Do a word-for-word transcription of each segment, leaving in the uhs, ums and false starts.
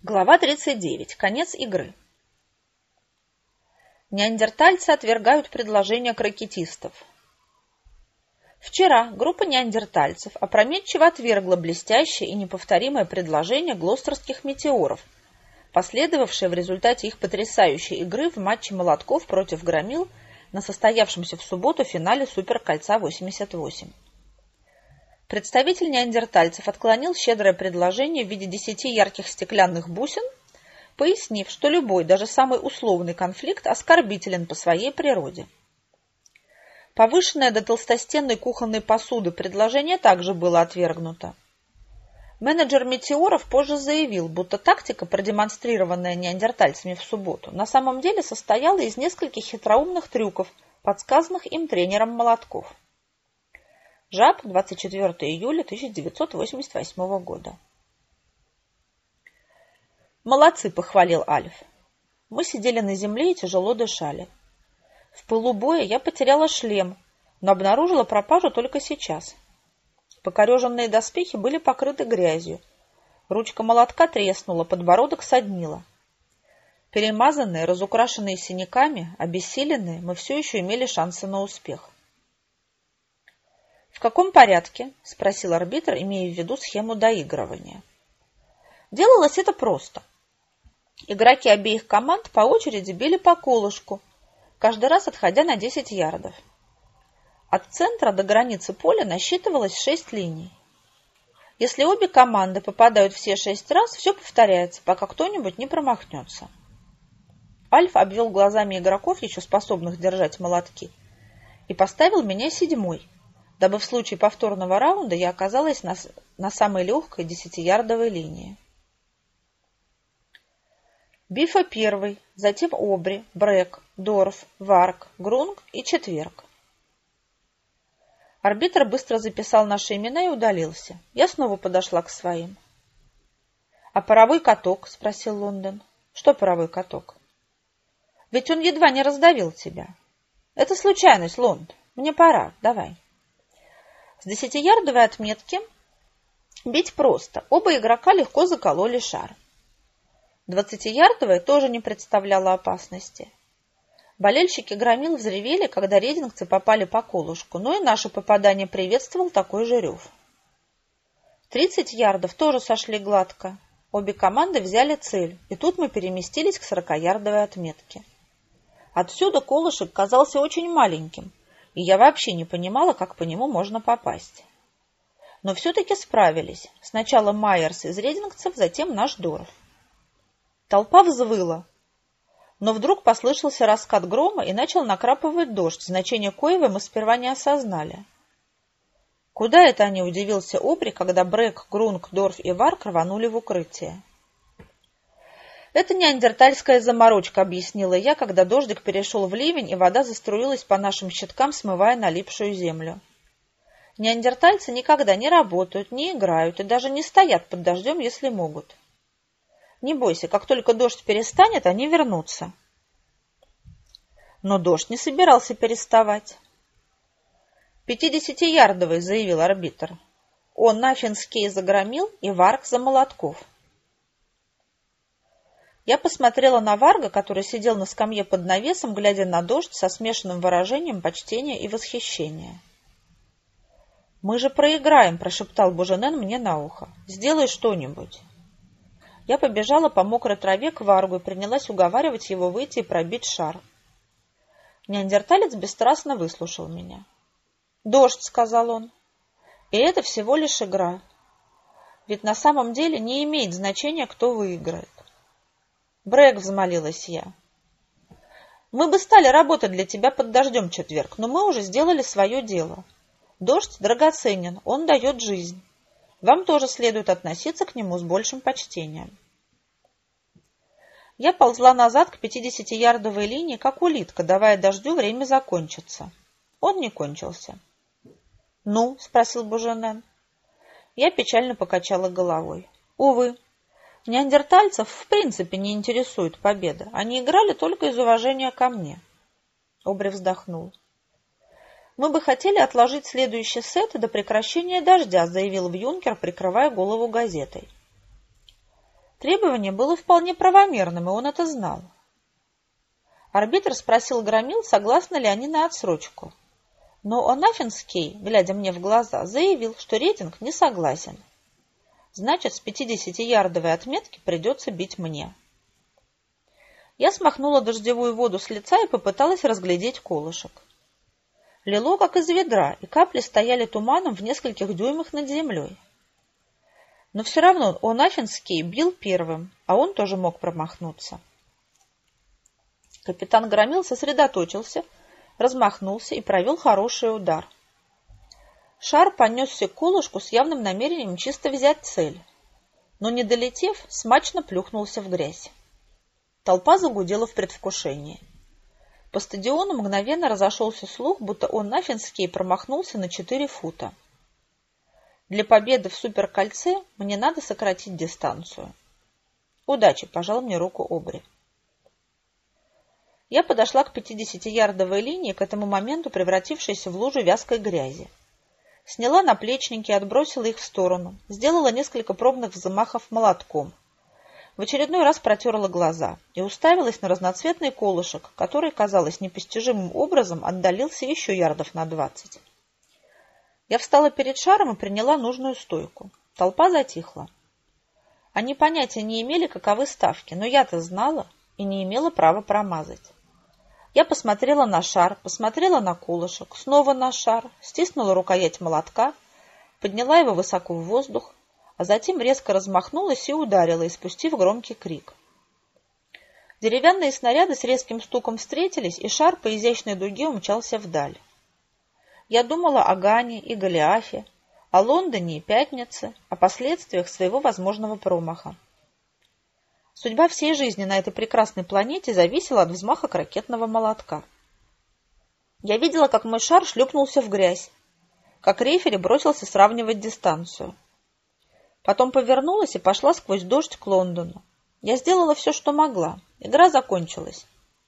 Глава тридцать девять. Конец игры. Неандертальцы отвергают предложения крокетистов. Вчера группа неандертальцев опрометчиво отвергла блестящее и неповторимое предложение глостерских метеоров, последовавшее в результате их потрясающей игры в матче молотков против громил на состоявшемся в субботу финале Суперкольца восемьдесят восемь. Представитель неандертальцев отклонил щедрое предложение в виде десяти ярких стеклянных бусин, пояснив, что любой, даже самый условный конфликт оскорбителен по своей природе. Повышенное до толстостенной кухонной посуды предложение также было отвергнуто. Менеджер «Метеоров» позже заявил, будто тактика, продемонстрированная неандертальцами в субботу, на самом деле состояла из нескольких хитроумных трюков, подсказанных им тренером молотков. ЖАБ, двадцать четвёртого июля тысяча девятьсот восемьдесят восьмого года. «Молодцы», — похвалил Альф. Мы сидели на земле и тяжело дышали. В пылу боя я потеряла шлем, но обнаружила пропажу только сейчас. Покореженные доспехи были покрыты грязью. Ручка молотка треснула, подбородок соднило. Перемазанные, разукрашенные синяками, обессиленные, мы все еще имели шансы на успех. «В каком порядке?» – спросил арбитр, имея в виду схему доигрывания. Делалось это просто. Игроки обеих команд по очереди били по колышку, каждый раз отходя на десять ярдов. От центра до границы поля насчитывалось шесть линий. Если обе команды попадают все шесть раз, все повторяется, пока кто-нибудь не промахнется. Альф обвел глазами игроков, еще способных держать молотки, и поставил меня седьмой, дабы в случае повторного раунда я оказалась на, на самой легкой десятиярдовой линии. Бифа первый, затем Обри, Брэк, Дорф, Варк, Грунг и Четверг. Арбитр быстро записал наши имена и удалился. Я снова подошла к своим. «А паровой каток?» – спросил Лондон. «Что паровой каток?» «Ведь он едва не раздавил тебя». «Это случайность, Лонд. Мне пора. Давай». С десятиярдовой отметки бить просто. Оба игрока легко закололи шар. Двадцатиярдовая тоже не представляла опасности. Болельщики громил взревели, когда редингцы попали по колышку, но и наше попадание приветствовал такой же рев. Тридцать ярдов тоже сошли гладко. Обе команды взяли цель, и тут мы переместились к сорокаярдовой отметке. Отсюда колышек казался очень маленьким, и я вообще не понимала, как по нему можно попасть. Но все-таки справились. Сначала Майерс из редингцев, затем наш Дорф. Толпа взвыла. Но вдруг послышался раскат грома и начал накрапывать дождь, значение коего мы сперва не осознали. Куда это они, удивился Обри, когда Брэк, Грунг, Дорф и Варк рванули в укрытие. «Это неандертальская заморочка», — объяснила я, когда дождик перешел в ливень, и вода заструилась по нашим щиткам, смывая налипшую землю. Неандертальцы никогда не работают, не играют и даже не стоят под дождем, если могут. Не бойся, как только дождь перестанет, они вернутся. Но дождь не собирался переставать. «Пятидесятиярдовый», — заявил арбитр. Он нафинский загромил и Варк за молотков. Я посмотрела на Варга, который сидел на скамье под навесом, глядя на дождь со смешанным выражением почтения и восхищения. «Мы же проиграем», — прошептал Буженен мне на ухо. «Сделай что-нибудь». Я побежала по мокрой траве к Варгу и принялась уговаривать его выйти и пробить шар. Неандерталец бесстрастно выслушал меня. «Дождь», — сказал он, — «и это всего лишь игра. Ведь на самом деле не имеет значения, кто выиграет». «Брэк», — взмолилась я, — «мы бы стали работать для тебя под дождем, Четверг, но мы уже сделали свое дело. Дождь драгоценен, он дает жизнь. Вам тоже следует относиться к нему с большим почтением». Я ползла назад к пятидесятиярдовой линии, как улитка, давая дождю время закончиться. Он не кончился. «Ну?» – спросил Буженен. Я печально покачала головой. «Увы, неандертальцев в принципе не интересует победа. Они играли только из уважения ко мне». Обри вздохнул. «Мы бы хотели отложить следующий сет до прекращения дождя», — заявил Вьюнкер, прикрывая голову газетой. Требование было вполне правомерным, и он это знал. Арбитр спросил громил, согласны ли они на отсрочку. Но О'Наффинский, глядя мне в глаза, заявил, что Рединг не согласен. Значит, с пятидесятиярдовой отметки придется бить мне. Я смахнула дождевую воду с лица и попыталась разглядеть колышек. Лило, как из ведра, и капли стояли туманом в нескольких дюймах над землей. Но все равно О'Наффинский бил первым, а он тоже мог промахнуться. Капитан Громил сосредоточился, размахнулся и провел хороший удар. Шар понесся к колышку с явным намерением чисто взять цель, но, не долетев, смачно плюхнулся в грязь. Толпа загудела в предвкушении. По стадиону мгновенно разошелся слух, будто О'Наффинский промахнулся на четыре фута. Для победы в суперкольце мне надо сократить дистанцию. Удачи, пожал мне руку Обри. Я подошла к пятидесятиярдовой линии, к этому моменту превратившейся в лужу вязкой грязи. Сняла наплечники и отбросила их в сторону. Сделала несколько пробных взмахов молотком. В очередной раз протерла глаза и уставилась на разноцветный колышек, который, казалось, непостижимым образом отдалился еще ярдов на двадцать. Я встала перед шаром и приняла нужную стойку. Толпа затихла. Они понятия не имели, каковы ставки, но я-то знала и не имела права промазать. Я посмотрела на шар, посмотрела на колышек, снова на шар, стиснула рукоять молотка, подняла его высоко в воздух, а затем резко размахнулась и ударила, испустив громкий крик. Деревянные снаряды с резким стуком встретились, и шар по изящной дуге умчался вдаль. Я думала о Гане и Голиафе, о Лондоне и Пятнице, о последствиях своего возможного промаха. Судьба всей жизни на этой прекрасной планете зависела от взмаха ракетного молотка. Я видела, как мой шар шлепнулся в грязь, как рефери бросился сравнивать дистанцию. Потом повернулась и пошла сквозь дождь к Лондону. Я сделала все, что могла. Игра закончилась.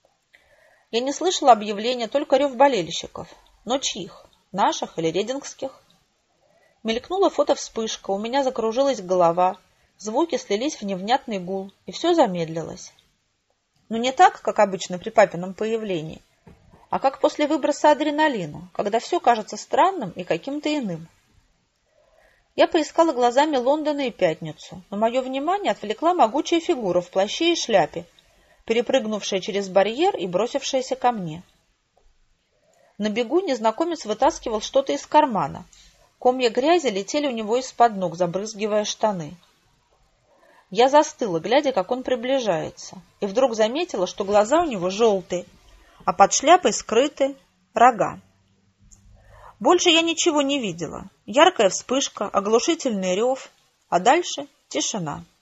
Я не слышала объявления, только рев болельщиков. Но чьих? Наших или редингских? Мелькнула фото-вспышка, у меня закружилась голова. Звуки слились в невнятный гул, и все замедлилось. Но не так, как обычно при папином появлении, а как после выброса адреналина, когда все кажется странным и каким-то иным. Я поискала глазами Лондона и Пятницу, но мое внимание отвлекла могучая фигура в плаще и шляпе, перепрыгнувшая через барьер и бросившаяся ко мне. На бегу незнакомец вытаскивал что-то из кармана. Комья грязи летели у него из-под ног, забрызгивая штаны. Я застыла, глядя, как он приближается, и вдруг заметила, что глаза у него желтые, а под шляпой скрыты рога. Больше я ничего не видела. Яркая вспышка, оглушительный рев, а дальше тишина.